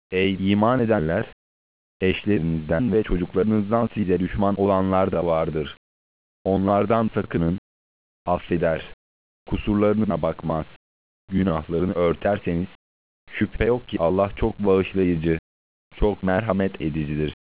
Ey iman edenler! Eşlerinizden ve çocuklarınızdan size düşman olanlar da vardır. Onlardan sakının, affeder, kusurlarına bakmaz. Günahlarını örterseniz, şüphe yok ki Allah çok bağışlayıcı, çok merhamet edicidir.